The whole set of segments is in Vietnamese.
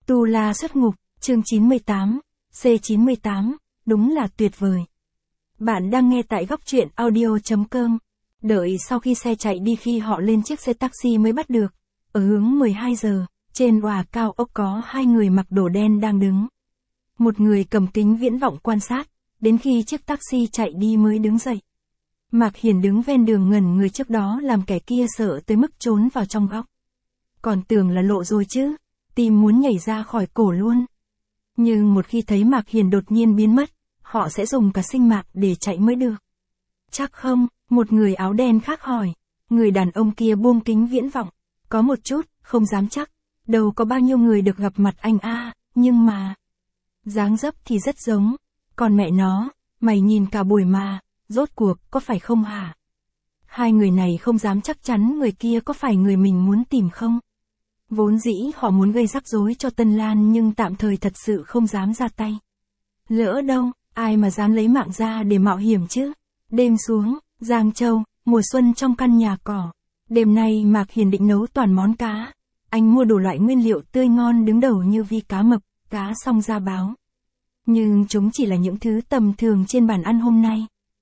Tu La xuất ngục, chương 98, C98, đúng là tuyệt vời. Bạn đang nghe tại góc truyện audio.com. Đợi sau khi xe chạy đi khi họ lên chiếc xe taxi mới bắt được. Ở hướng 12 giờ, trên tòa cao ốc có hai người mặc đồ đen đang đứng. Một người cầm kính viễn vọng quan sát, đến khi chiếc taxi chạy đi mới đứng dậy. Mạc Hiền đứng ven đường ngẩn người trước đó làm kẻ kia sợ tới mức trốn vào trong góc. Còn tưởng là lộ rồi chứ, tim muốn nhảy ra khỏi cổ luôn. Nhưng một khi thấy Mạc Hiền đột nhiên biến mất, họ sẽ dùng cả sinh mạng để chạy mới được. Chắc không, một người áo đen khác hỏi. Người đàn ông kia buông kính viễn vọng. Có một chút, không dám chắc. Đâu có bao nhiêu người được gặp mặt anh a, nhưng mà... dáng dấp thì rất giống. Còn mẹ nó, mày nhìn cả buổi mà, rốt cuộc có phải không hả? Hai người này không dám chắc chắn người kia có phải người mình muốn tìm không. Vốn dĩ họ muốn gây rắc rối cho Tân Lan nhưng tạm thời thật sự không dám ra tay. Lỡ đâu, ai mà dám lấy mạng ra để mạo hiểm chứ? Đêm xuống, Giang Châu, mùa xuân trong căn nhà cỏ. Đêm nay Mạc Hiền định nấu toàn món cá. Anh mua đủ loại nguyên liệu tươi ngon đứng đầu như vi cá mập, cá song da báo. Nhưng chúng chỉ là những thứ tầm thường trên bàn ăn hôm nay.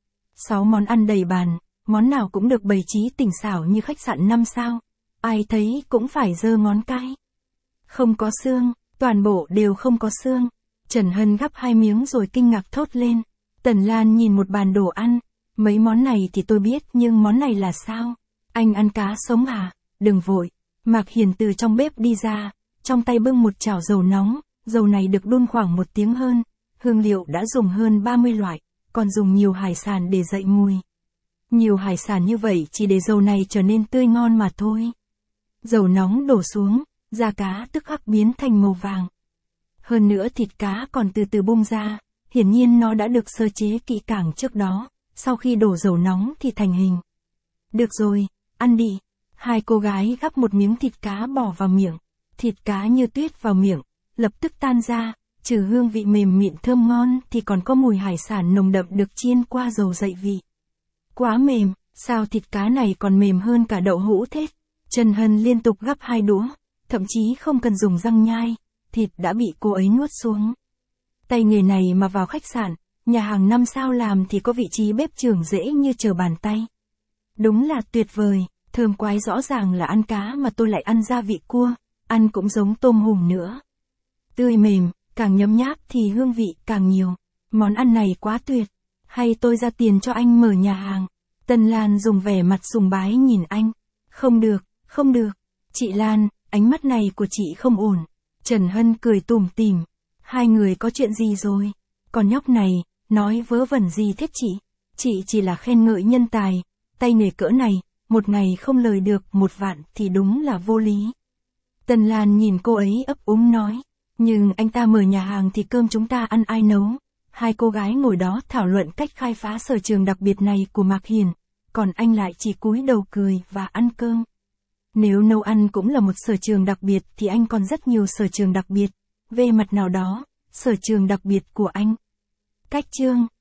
6 món ăn đầy bàn, món nào cũng được bày trí tinh xảo như khách sạn 5 sao. Ai thấy cũng phải giơ ngón cái. Không có xương, toàn bộ đều không có xương. Trần Hân gắp 2 miếng rồi kinh ngạc thốt lên. Tần Lan nhìn một bàn đồ ăn. Mấy món này thì tôi biết nhưng món này là sao? Anh ăn cá sống à? Đừng vội. Mạc Hiền từ trong bếp đi ra. Trong tay bưng một chảo dầu nóng. Dầu này được đun khoảng 1 tiếng hơn. Hương liệu đã dùng hơn 30 loại. Còn dùng nhiều hải sản để dậy mùi. Nhiều hải sản như vậy chỉ để dầu này trở nên tươi ngon mà thôi. Dầu nóng đổ xuống, da cá tức khắc biến thành màu vàng. Hơn nữa thịt cá còn từ từ bung ra, hiển nhiên nó đã được sơ chế kỹ càng trước đó, sau khi đổ dầu nóng thì thành hình. Được rồi, ăn đi. Hai cô gái gắp một miếng thịt cá bỏ vào miệng, thịt cá như tuyết vào miệng, lập tức tan ra, trừ hương vị mềm mịn thơm ngon thì còn có mùi hải sản nồng đậm được chiên qua dầu dậy vị. Quá mềm, sao thịt cá này còn mềm hơn cả đậu hũ thế? Trần Hân liên tục gắp 2 đũa, thậm chí không cần dùng răng nhai, thịt đã bị cô ấy nuốt xuống. Tay nghề này mà vào khách sạn, nhà hàng 5 sao làm thì có vị trí bếp trưởng dễ như trở bàn tay. Đúng là tuyệt vời, thơm quái, rõ ràng là ăn cá mà tôi lại ăn gia vị cua, ăn cũng giống tôm hùm nữa. Tươi mềm, càng nhấm nháp thì hương vị càng nhiều. Món ăn này quá tuyệt, hay tôi ra tiền cho anh mở nhà hàng? Tân Lan dùng vẻ mặt sùng bái nhìn anh. Không được, không được. Chị Lan, ánh mắt này của chị không ổn. Trần Hân cười tủm tỉm. Hai người có chuyện gì rồi? Con nhóc này, nói vớ vẩn gì thế chị? Chị chỉ là khen ngợi nhân tài. Tay nghề cỡ này, một ngày không lời được 1 vạn thì đúng là vô lý. Tân Lan nhìn cô ấy ấp úng nói. Nhưng anh ta mở nhà hàng thì cơm chúng ta ăn ai nấu? Hai cô gái ngồi đó thảo luận cách khai phá sở trường đặc biệt này của Mạc Hiền. Còn anh lại chỉ cúi đầu cười và ăn cơm. Nếu nấu ăn cũng là một sở trường đặc biệt thì anh còn rất nhiều sở trường đặc biệt. Về mặt nào đó, sở trường đặc biệt của anh. Cách chương